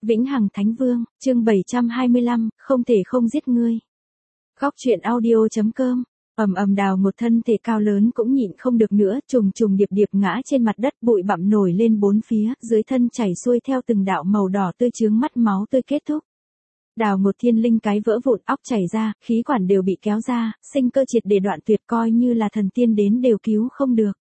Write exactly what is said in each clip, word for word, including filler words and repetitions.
Vĩnh Hằng Thánh Vương, chương bảy trăm hai mươi lăm, không thể không giết ngươi. Góc truyện audio chấm com. Ầm ầm, Đào một thân thể cao lớn cũng nhịn không được nữa, trùng trùng điệp điệp ngã trên mặt đất, bụi bặm nổi lên bốn phía, dưới thân chảy xuôi theo từng đạo màu đỏ tươi chướng mắt máu tươi kết thúc. Đào một thiên linh cái vỡ vụn, óc chảy ra, khí quản đều bị kéo ra, sinh cơ triệt để đoạn tuyệt, coi như là thần tiên đến đều cứu không được.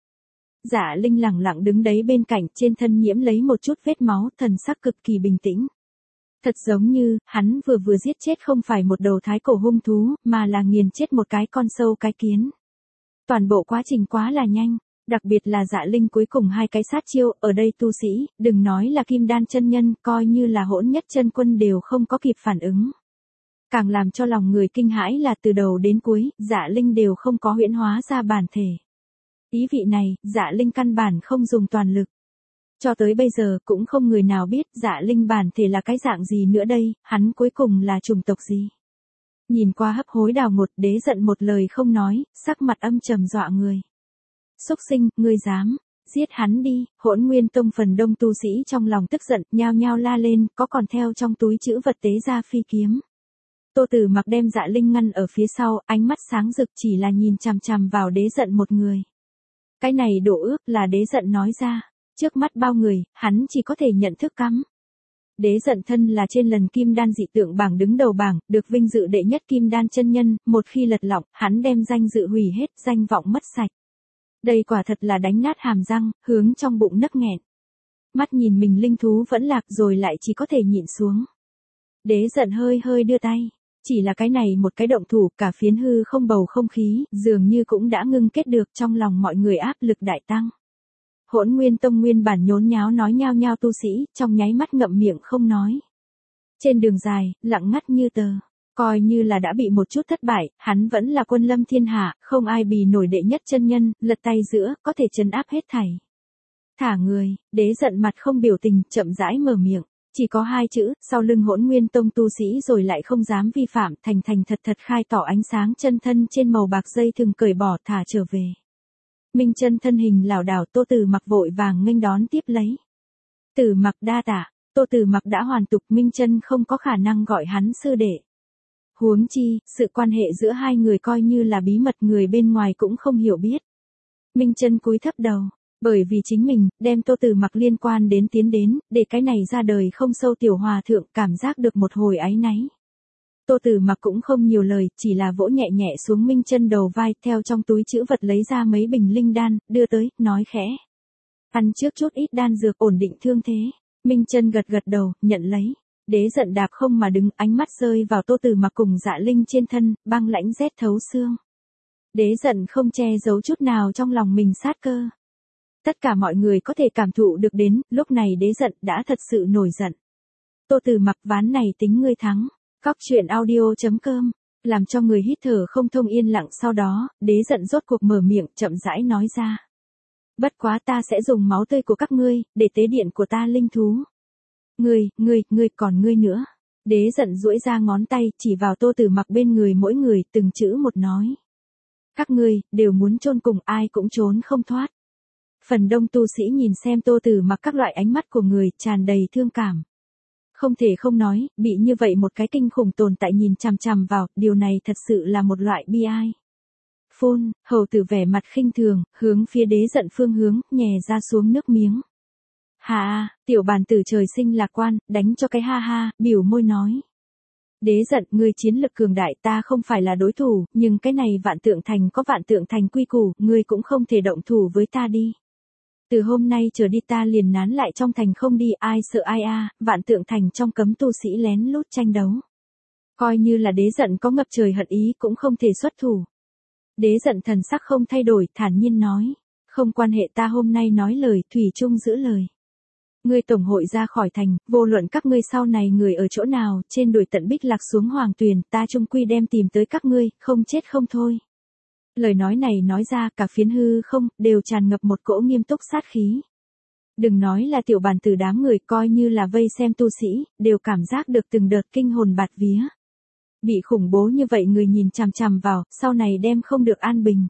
Dạ Linh lẳng lặng đứng đấy bên cạnh, trên thân nhiễm lấy một chút vết máu, thần sắc cực kỳ bình tĩnh. Thật giống như, hắn vừa vừa giết chết không phải một đầu thái cổ hung thú, mà là nghiền chết một cái con sâu cái kiến. Toàn bộ quá trình quá là nhanh, đặc biệt là Dạ Linh cuối cùng hai cái sát chiêu, ở đây tu sĩ, đừng nói là kim đan chân nhân, coi như là hỗn nhất chân quân đều không có kịp phản ứng. Càng làm cho lòng người kinh hãi là từ đầu đến cuối, Dạ Linh đều không có huyễn hóa ra bản thể. Ý vị này, Dạ Linh căn bản không dùng toàn lực. Cho tới bây giờ cũng không người nào biết Dạ Linh bản thể là cái dạng gì nữa đây, hắn cuối cùng là chủng tộc gì. Nhìn qua hấp hối Đào một, Đế giận một lời không nói, sắc mặt âm trầm dọa người. Xúc sinh, ngươi dám, giết hắn đi. Hỗn Nguyên Tông phần đông tu sĩ trong lòng tức giận, nhao nhao la lên, có còn theo trong túi trữ vật tế ra phi kiếm. Tô Tử Mặc đem Dạ Linh ngăn ở phía sau, ánh mắt sáng rực chỉ là nhìn chằm chằm vào Đế giận một người. Cái này đổ ước là Đế giận nói ra. Trước mắt bao người, hắn chỉ có thể nhận thức cắm. Đế giận thân là trên lần kim đan dị tượng bảng đứng đầu bảng, được vinh dự đệ nhất kim đan chân nhân, một khi lật lọng, hắn đem danh dự hủy hết, danh vọng mất sạch. Đây quả thật là đánh nát hàm răng, hướng trong bụng nấc nghẹn. Mắt nhìn mình linh thú vẫn lạc rồi lại chỉ có thể nhịn xuống. Đế giận hơi hơi đưa tay. Chỉ là cái này một cái động thủ, cả phiến hư không bầu không khí, dường như cũng đã ngưng kết được, trong lòng mọi người áp lực đại tăng. Hỗn Nguyên Tông nguyên bản nhốn nháo nói nhao nhao tu sĩ, trong nháy mắt ngậm miệng không nói. Trên đường dài, lặng ngắt như tờ, coi như là đã bị một chút thất bại, hắn vẫn là quân lâm thiên hạ, không ai bì nổi đệ nhất chân nhân, lật tay giữa, có thể trấn áp hết thảy. Thả người, Đế giận mặt không biểu tình, chậm rãi mở miệng, chỉ có hai chữ, sau lưng Hỗn Nguyên Tông tu sĩ rồi lại không dám vi phạm, thành thành thật thật khai tỏ ánh sáng chân thân trên màu bạc dây thừng cởi bỏ thả trở về. Minh Chân thân hình lảo đảo, Tô Tử Mặc vội vàng nghênh đón tiếp lấy. Tử Mặc đa tạ. Tô Tử Mặc đã hoàn tục, Minh Chân không có khả năng gọi hắn sư đệ. Huống chi, sự quan hệ giữa hai người coi như là bí mật, người bên ngoài cũng không hiểu biết. Minh Chân cúi thấp đầu, bởi vì chính mình đem Tô Tử Mặc liên quan đến tiến đến, để cái này ra đời không sâu tiểu hòa thượng cảm giác được một hồi áy náy. Tô Tử Mặc cũng không nhiều lời, chỉ là vỗ nhẹ nhẹ xuống Minh Chân đầu vai, theo trong túi trữ vật lấy ra mấy bình linh đan, đưa tới, nói khẽ. Ăn trước chút ít đan dược ổn định thương thế. Minh Chân gật gật đầu, nhận lấy. Đế giận đạp không mà đứng, ánh mắt rơi vào Tô Tử Mặc cùng Dạ Linh trên thân, băng lãnh rét thấu xương. Đế giận không che giấu chút nào trong lòng mình sát cơ. Tất cả mọi người có thể cảm thụ được đến, lúc này Đế giận đã thật sự nổi giận. Tô Tử Mặc, ván này tính ngươi thắng. Góc truyện audio chấm com, làm cho người hít thở không thông yên lặng, sau đó, Đế giận rốt cuộc mở miệng, chậm rãi nói ra. Bất quá ta sẽ dùng máu tươi của các ngươi, để tế điện của ta linh thú. Ngươi, ngươi, ngươi, còn ngươi nữa. Đế giận duỗi ra ngón tay, chỉ vào Tô Tử Mặc bên người mỗi người, từng chữ một nói. Các ngươi, đều muốn chôn cùng, ai cũng trốn không thoát. Phần đông tu sĩ nhìn xem Tô Tử Mặc các loại ánh mắt của người, tràn đầy thương cảm. Không thể không nói, bị như vậy một cái kinh khủng tồn tại nhìn chằm chằm vào, điều này thật sự là một loại bi ai. Phun, hầu tử vẻ mặt khinh thường, hướng phía Đế giận phương hướng, nhè ra xuống nước miếng. Hà, tiểu bàn tử trời sinh lạc quan, đánh cho cái ha ha, biểu môi nói. Đế giận, ngươi chiến lực cường đại, ta không phải là đối thủ, nhưng cái này Vạn Tượng Thành có Vạn Tượng Thành quy củ, ngươi cũng không thể động thủ với ta đi. Từ hôm nay trở đi ta liền nán lại trong thành không đi, ai sợ ai a. Vạn Tượng Thành trong cấm tu sĩ lén lút tranh đấu. Coi như là Đế giận có ngập trời hận ý cũng không thể xuất thủ. Đế giận thần sắc không thay đổi, thản nhiên nói. Không quan hệ, ta hôm nay nói lời, thủy chung giữ lời. Ngươi tổng hội ra khỏi thành, vô luận các ngươi sau này người ở chỗ nào, trên đồi tận bích lạc xuống hoàng tuyền, ta chung quy đem tìm tới các ngươi, không chết không thôi. Lời nói này nói ra, cả phiến hư không, đều tràn ngập một cỗ nghiêm túc sát khí. Đừng nói là tiểu bàn tử, đám người coi như là vây xem tu sĩ, đều cảm giác được từng đợt kinh hồn bạt vía. Bị khủng bố như vậy người nhìn chằm chằm vào, sau này đem không được an bình.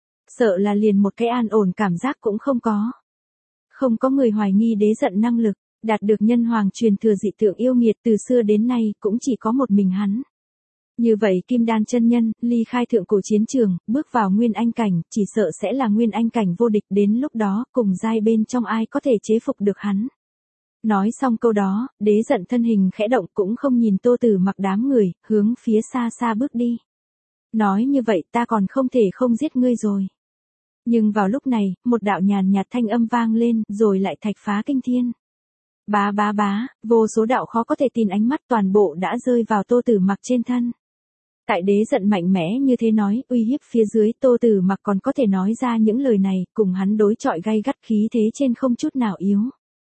Sợ là liền một cái an ổn cảm giác cũng không có. Không có người hoài nghi Đế giận năng lực. Đạt được nhân hoàng truyền thừa dị tượng yêu nghiệt từ xưa đến nay cũng chỉ có một mình hắn. Như vậy Kim Đan chân nhân, ly khai thượng cổ chiến trường, bước vào nguyên anh cảnh, chỉ sợ sẽ là nguyên anh cảnh vô địch, đến lúc đó, cùng giai bên trong ai có thể chế phục được hắn. Nói xong câu đó, Đế Giận thân hình khẽ động cũng không nhìn Tô Tử Mặc đám người, hướng phía xa xa bước đi. Nói như vậy ta còn không thể không giết ngươi rồi. Nhưng vào lúc này, một đạo nhàn nhạt thanh âm vang lên, rồi lại thạch phá kinh thiên. Bá bá bá, vô số đạo khó có thể tin ánh mắt toàn bộ đã rơi vào Tô Tử Mặc trên thân. Tại Đế Giận mạnh mẽ như thế nói, uy hiếp phía dưới, Tô Tử Mặc còn có thể nói ra những lời này, cùng hắn đối chọi gay gắt, khí thế trên không chút nào yếu.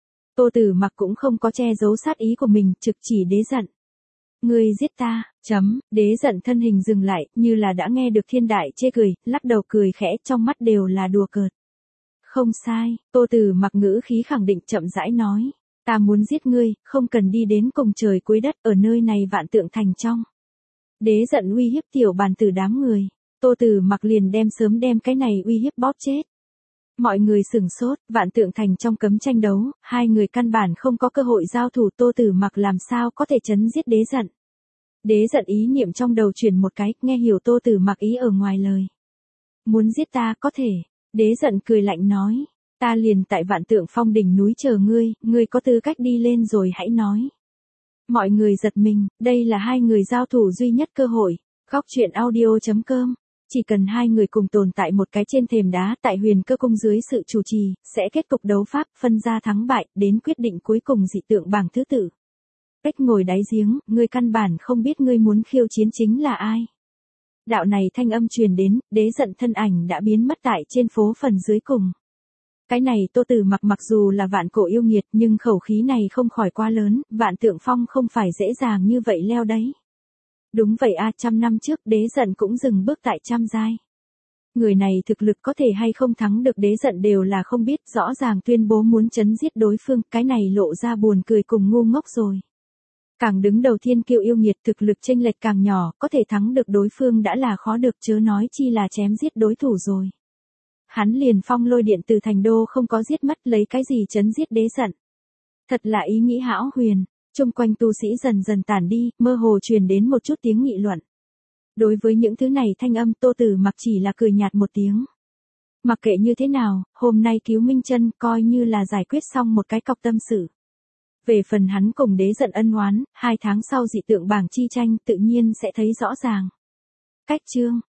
Tô Tử Mặc cũng không có che giấu sát ý của mình, trực chỉ Đế Giận. Ngươi giết ta, chấm, Đế Giận thân hình dừng lại, như là đã nghe được thiên đại chê cười, lắc đầu cười khẽ, trong mắt đều là đùa cợt. Không sai, Tô Tử Mặc ngữ khí khẳng định chậm rãi nói. Ta muốn giết ngươi, không cần đi đến cùng trời cuối đất, ở nơi này vạn tượng thành trong. Đế Giận uy hiếp tiểu bàn tử đám người. Tô Tử Mặc liền đem sớm đem cái này uy hiếp bóp chết. Mọi người sửng sốt, vạn tượng thành trong cấm tranh đấu, hai người căn bản không có cơ hội giao thủ, Tô Tử Mặc làm sao có thể chấn giết Đế Giận. Đế Giận ý niệm trong đầu chuyển một cái, nghe hiểu Tô Tử Mặc ý ở ngoài lời. Muốn giết ta có thể. Đế Giận cười lạnh nói. Ta liền tại vạn tượng phong đỉnh núi chờ ngươi, ngươi có tư cách đi lên rồi hãy nói. Mọi người giật mình, đây là hai người giao thủ duy nhất cơ hội. Góc truyện audio chấm com. Chỉ cần hai người cùng tồn tại một cái trên thềm đá tại Huyền Cơ Cung dưới sự chủ trì, sẽ kết cục đấu pháp, phân ra thắng bại, đến quyết định cuối cùng dị tượng bảng thứ tự. Cách ngồi đáy giếng, ngươi căn bản không biết ngươi muốn khiêu chiến chính là ai. Đạo này thanh âm truyền đến, Đế Giận thân ảnh đã biến mất tại trên phố phần dưới cùng. Cái này Tô Tử Mặc mặc dù là vạn cổ yêu nghiệt nhưng khẩu khí này không khỏi quá lớn, vạn tượng phong không phải dễ dàng như vậy leo đấy. Đúng vậy a, trăm năm trước Đế Giận cũng dừng bước tại trăm giai. Người này thực lực có thể hay không thắng được Đế Giận đều là không biết, rõ ràng tuyên bố muốn chấn giết đối phương, cái này lộ ra buồn cười cùng ngu ngốc rồi. Càng đứng đầu thiên kiêu yêu nghiệt thực lực chênh lệch càng nhỏ, có thể thắng được đối phương đã là khó được chớ nói chi là chém giết đối thủ rồi. Hắn liền phong lôi điện từ thành đô không có giết mất, lấy cái gì chấn giết Đế Giận. Thật là ý nghĩ hão huyền. Chung quanh tu sĩ dần dần tản đi, mơ hồ truyền đến một chút tiếng nghị luận. Đối với những thứ này thanh âm, Tô Tử Mặc chỉ là cười nhạt một tiếng. Mặc kệ như thế nào, hôm nay cứu Minh Chân coi như là giải quyết xong một cái cọc tâm sự. Về phần hắn cùng Đế Giận ân oán, hai tháng sau dị tượng bảng chi tranh tự nhiên sẽ thấy rõ ràng. Cách chương